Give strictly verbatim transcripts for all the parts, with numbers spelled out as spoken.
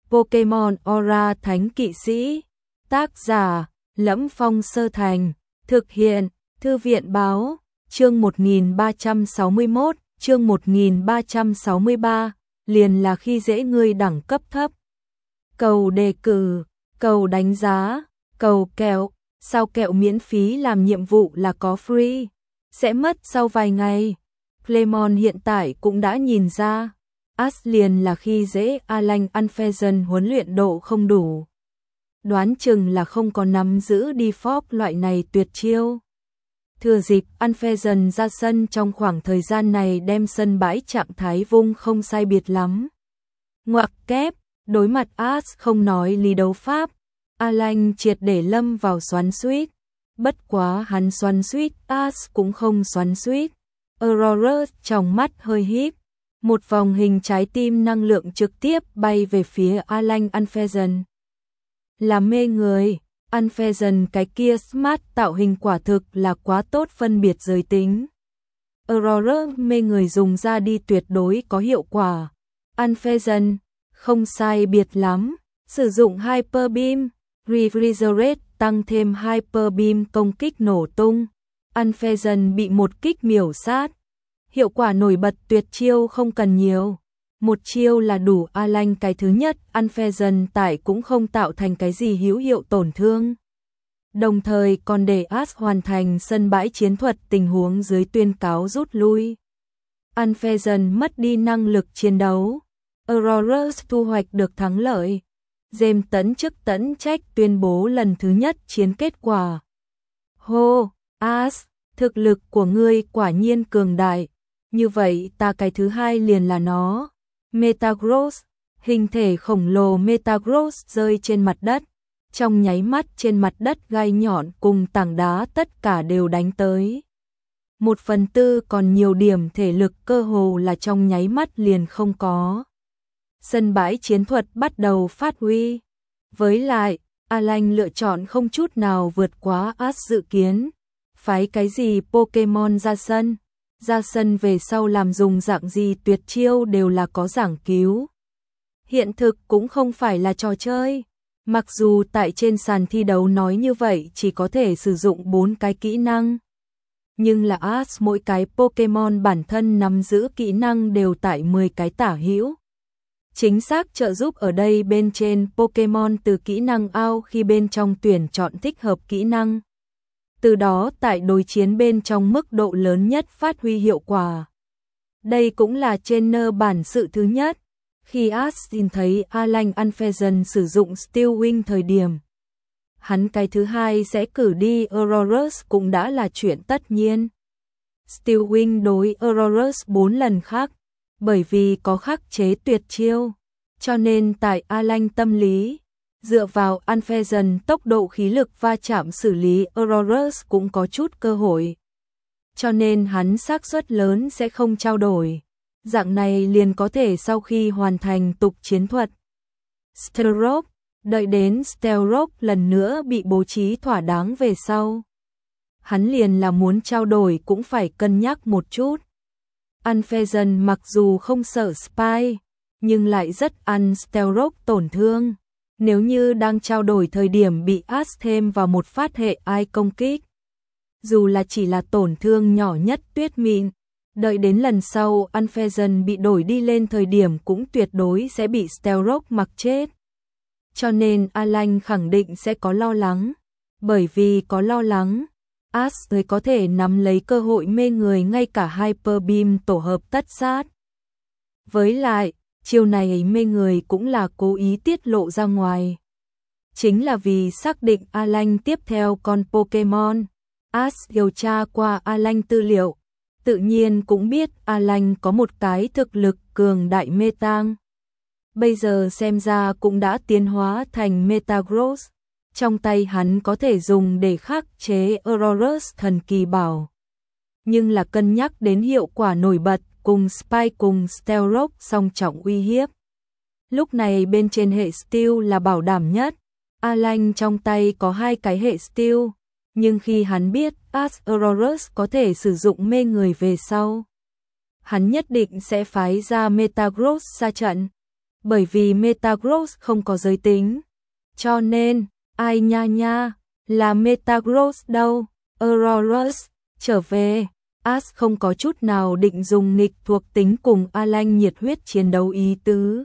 Pokemon Aura Thánh Kỵ Sĩ. Tác giả: Lẫm Phong Sơ Thành. Thực hiện: Thư viện báo. Chương một nghìn ba trăm sáu mươi mốt, chương một nghìn ba trăm sáu mươi ba, liền là khi dễ ngươi đẳng cấp thấp. Cầu đề cử, cầu đánh giá, cầu kẹo, sao kẹo miễn phí làm nhiệm vụ là có free, sẽ mất sau vài ngày. Clemon hiện tại cũng đã nhìn ra, Ash liền là khi dễ Alan Unfezant huấn luyện độ không đủ. Đoán chừng là không có nắm giữ default loại này tuyệt chiêu. Thừa dịp Unfezant ra sân trong khoảng thời gian này đem sân bãi trạng thái vung không sai biệt lắm. Ngoặc kép, đối mặt Ash không nói lý đấu pháp, Alan triệt để lâm vào xoắn xuýt. Bất quá hắn xoắn xuýt, Ash cũng không xoắn xuýt. Aurora trong mắt hơi híp, một vòng hình trái tim năng lượng trực tiếp bay về phía Alan Unfezant. Là mê người, Unfezant cái kia smart tạo hình quả thực là quá tốt phân biệt giới tính. Aurora mê người dùng ra đi tuyệt đối có hiệu quả. Unfezant, không sai biệt lắm, sử dụng Hyper Beam, Refrigerate tăng thêm Hyper Beam công kích nổ tung. Unfezant bị một kích miểu sát. Hiệu quả nổi bật tuyệt chiêu không cần nhiều. Một chiêu là đủ. Alan cái thứ nhất, Unfezant tại cũng không tạo thành cái gì hữu hiệu tổn thương. Đồng thời còn để Ash hoàn thành sân bãi chiến thuật tình huống dưới tuyên cáo rút lui. Unfezant mất đi năng lực chiến đấu. Aurora thu hoạch được thắng lợi. James tấn chức tấn trách tuyên bố lần thứ nhất chiến kết quả. Hô, Ash, thực lực của ngươi quả nhiên cường đại. Như vậy ta cái thứ hai liền là nó. Metagross, hình thể khổng lồ Metagross rơi trên mặt đất. Trong nháy mắt trên mặt đất gai nhọn cùng tảng đá tất cả đều đánh tới. Một phần tư còn nhiều điểm thể lực cơ hồ là trong nháy mắt liền không có. Sân bãi chiến thuật bắt đầu phát huy. Với lại, Alan lựa chọn không chút nào vượt quá Ash dự kiến. Phái cái gì Pokemon ra sân, ra sân về sau làm dùng dạng gì tuyệt chiêu đều là có giảng cứu. Hiện thực cũng không phải là trò chơi. Mặc dù tại trên sàn thi đấu nói như vậy chỉ có thể sử dụng bốn cái kỹ năng. Nhưng là Ash mỗi cái Pokemon bản thân nắm giữ kỹ năng đều tại mười cái tả hữu. Chính xác trợ giúp ở đây bên trên Pokemon từ kỹ năng ao khi bên trong tuyển chọn thích hợp kỹ năng. Từ đó tại đối chiến bên trong mức độ lớn nhất phát huy hiệu quả. Đây cũng là trainer bản sự thứ nhất. Khi Ash nhìn thấy Alan Unfezant sử dụng Steel Wing thời điểm, hắn cái thứ hai sẽ cử đi Aurora cũng đã là chuyện tất nhiên. Steel Wing đối Aurora bốn lần khác, bởi vì có khắc chế tuyệt chiêu, cho nên tại Alan tâm lý, dựa vào Unfezant tốc độ khí lực va chạm xử lý Aurora cũng có chút cơ hội. Cho nên hắn xác suất lớn sẽ không trao đổi. Dạng này liền có thể sau khi hoàn thành tục chiến thuật. Stealth, đợi đến Stealth lần nữa bị bố trí thỏa đáng về sau. Hắn liền là muốn trao đổi cũng phải cân nhắc một chút. Unfezant mặc dù không sợ Spy, nhưng lại rất ăn Stealth tổn thương. Nếu như đang trao đổi thời điểm bị Ash thêm vào một phát hệ ai công kích, dù là chỉ là tổn thương nhỏ nhất tuyết mịn, đợi đến lần sau Unfezant bị đổi đi lên thời điểm cũng tuyệt đối sẽ bị Stealth mặc chết. Cho nên Alan khẳng định sẽ có lo lắng. Bởi vì có lo lắng, Ash mới có thể nắm lấy cơ hội mê người ngay cả Hyper Beam tổ hợp tất sát. Với lại, chiêu này ấy mê người cũng là cố ý tiết lộ ra ngoài. Chính là vì xác định Alan tiếp theo con Pokemon. Ash điều tra qua Alan tư liệu, tự nhiên cũng biết Alan có một cái thực lực cường đại Metang. Bây giờ xem ra cũng đã tiến hóa thành Metagross. Trong tay hắn có thể dùng để khắc chế Aurora thần kỳ bảo. Nhưng là cân nhắc đến hiệu quả nổi bật cùng Spy cùng Stealth song trọng uy hiếp. Lúc này bên trên hệ Steel là bảo đảm nhất. Alan trong tay có hai cái hệ Steel. Nhưng khi hắn biết Ash Aurora có thể sử dụng mê người về sau, hắn nhất định sẽ phái ra Metagross ra trận. bởi vì Metagross không có giới tính. Cho nên, ai nha nha, là Metagross đâu, Aurorus, trở về. Ash không có chút nào định dùng nghịch thuộc tính cùng Alan nhiệt huyết chiến đấu ý tứ.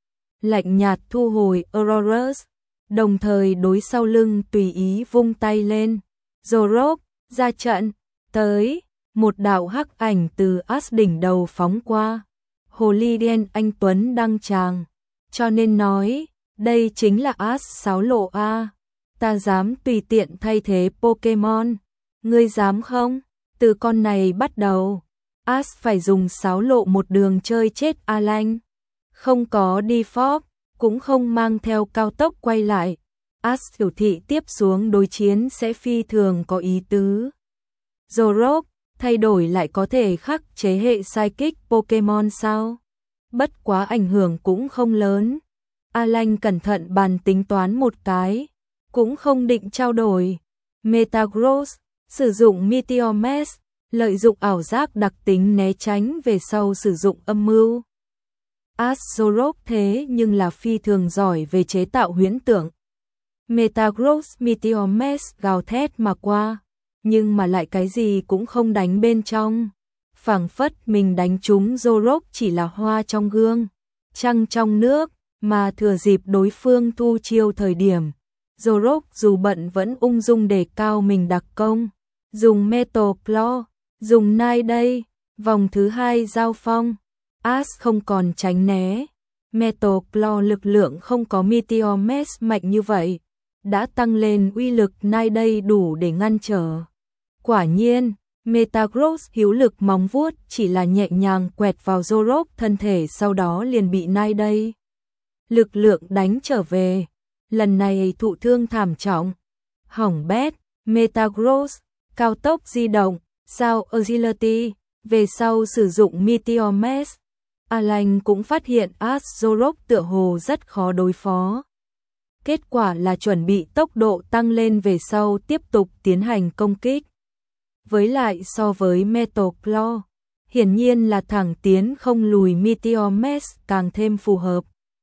Lạnh nhạt thu hồi Aurorus, đồng thời đối sau lưng tùy ý vung tay lên. Zorok, ra trận, tới, một đạo hắc ảnh từ Ash đỉnh đầu phóng qua. Hồ ly đen anh Tuấn đăng tràng, cho nên nói, đây chính là Ash sáo lộ A. Ta dám tùy tiện thay thế Pokemon, ngươi dám không? Từ con này bắt đầu, Ash phải dùng sáo lộ một đường chơi chết Alan. Không có đi phóp, cũng không mang theo cao tốc quay lại. Ash biểu thị tiếp xuống đối chiến sẽ phi thường có ý tứ. Zorok, thay đổi lại có thể khắc chế hệ Psychic Pokemon sao? Bất quá ảnh hưởng cũng không lớn. Alan cẩn thận bàn tính toán một cái, cũng không định trao đổi. Metagross, sử dụng Meteor Mash, lợi dụng ảo giác đặc tính né tránh về sau sử dụng âm mưu. Ash Zorok thế nhưng là phi thường giỏi về chế tạo huyễn tưởng. Metagross Meteor Mash gào thét mà qua, nhưng mà lại cái gì cũng không đánh bên trong. Phảng phất mình đánh trúng Zorok chỉ là hoa trong gương, trăng trong nước, mà thừa dịp đối phương thu chiêu thời điểm. Zorok dù bận vẫn ung dung đề cao mình đặc công, dùng Metal Claw, dùng Nai đây, vòng thứ hai giao phong, Ash không còn tránh né. Metal Claw lực lượng không có Meteor Mash mạnh như vậy, đã tăng lên uy lực Nai đây đủ để ngăn trở. Quả nhiên, Metagross hữu lực móng vuốt chỉ là nhẹ nhàng quẹt vào Zorok thân thể, sau đó liền bị Nai đây lực lượng đánh trở về. Lần này thụ thương thảm trọng, hỏng bét. Metagross cao tốc di động, sao agility, về sau sử dụng Meteor Mash. Alan cũng phát hiện Ash Zorok tựa hồ rất khó đối phó. Kết quả là chuẩn bị tốc độ tăng lên về sau tiếp tục tiến hành công kích. Với lại so với Metal Claw, hiển nhiên là thẳng tiến không lùi Meteor Mash càng thêm phù hợp.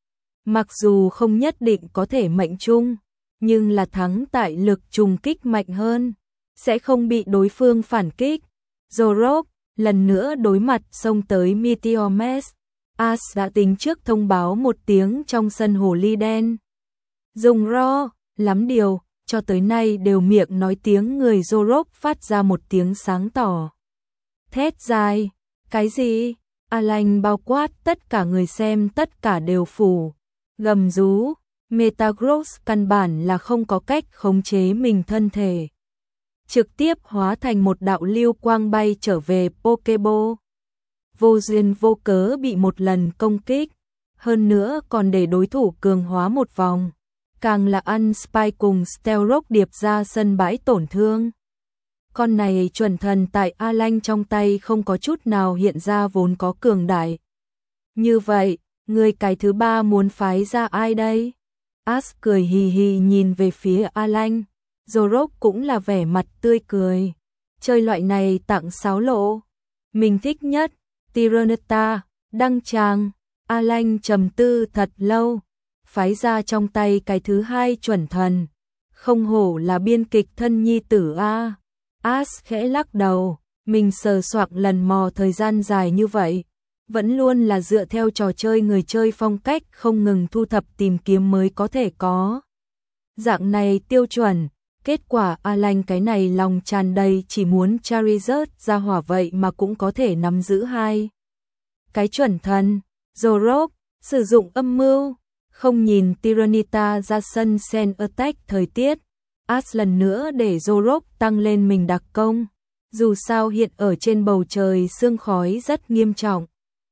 Mặc dù không nhất định có thể mệnh chung, nhưng là thắng tại lực trùng kích mạnh hơn, sẽ không bị đối phương phản kích. Zorok lần nữa đối mặt xông tới Meteor Mash. Ash đã tính trước thông báo một tiếng trong sân hồ ly đen. Dùng ro, lắm điều, cho tới nay đều miệng nói tiếng người. Zorok phát ra một tiếng sáng tỏ. Thét dài, cái gì? Alan bao quát tất cả người xem, tất cả đều phủ. Gầm rú, Metagross căn bản là không có cách khống chế mình thân thể. Trực tiếp hóa thành một đạo lưu quang bay trở về Pokeball. Vô duyên vô cớ bị một lần công kích, hơn nữa còn để đối thủ cường hóa một vòng. Càng là ăn Spike cùng Stealth điệp ra sân bãi tổn thương. Con này chuẩn thần tại Alan trong tay không có chút nào hiện ra vốn có cường đại. Như vậy, người cái thứ ba muốn phái ra ai đây? Ash cười hì hì nhìn về phía Alan. Zorok cũng là vẻ mặt tươi cười. Chơi loại này tặng sáo lộ. Mình thích nhất, Tyranitar, đăng tràng. Alan trầm tư thật lâu. Phái ra trong tay cái thứ hai chuẩn thần. Không hổ là biên kịch thân nhi tử A. Ash khẽ lắc đầu. Mình sờ soạng lần mò thời gian dài như vậy. Vẫn luôn là dựa theo trò chơi người chơi phong cách không ngừng thu thập tìm kiếm mới có thể có. Dạng này tiêu chuẩn, kết quả Alan cái này lòng tràn đầy chỉ muốn Charizard ra hỏa vậy mà cũng có thể nắm giữ hai. Cái chuẩn thần, Zorok, sử dụng âm mưu, không nhìn Tyranitar ra sân Sand Attack thời tiết. Ash lần nữa để Zorok tăng lên mình đặc công, dù sao hiện ở trên bầu trời sương khói rất nghiêm trọng.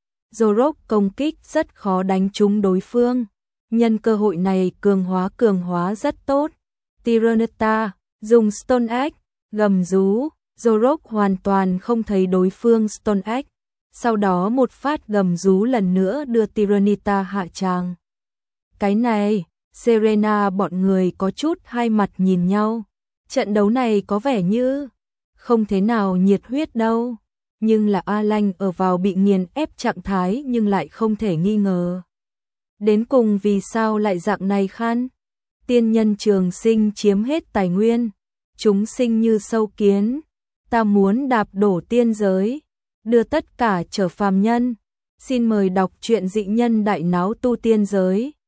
Zorok công kích rất khó đánh trúng đối phương, nhân cơ hội này cường hóa cường hóa rất tốt. Tyranitar dùng Stone Egg, gầm rú, Zorok hoàn toàn không thấy đối phương Stone Egg, sau đó một phát gầm rú lần nữa đưa Tyranitar hạ tràng. Cái này, Serena bọn người có chút hai mặt nhìn nhau, trận đấu này có vẻ như không thế nào nhiệt huyết đâu. Nhưng là Alan ở vào bị nghiền ép trạng thái nhưng lại không thể nghi ngờ. Đến cùng vì sao lại dạng này khan? Tiên nhân trường sinh chiếm hết tài nguyên, chúng sinh như sâu kiến, ta muốn đạp đổ tiên giới, đưa tất cả trở phàm nhân. Xin mời đọc truyện Dị Nhân Đại Náo Tu Tiên Giới.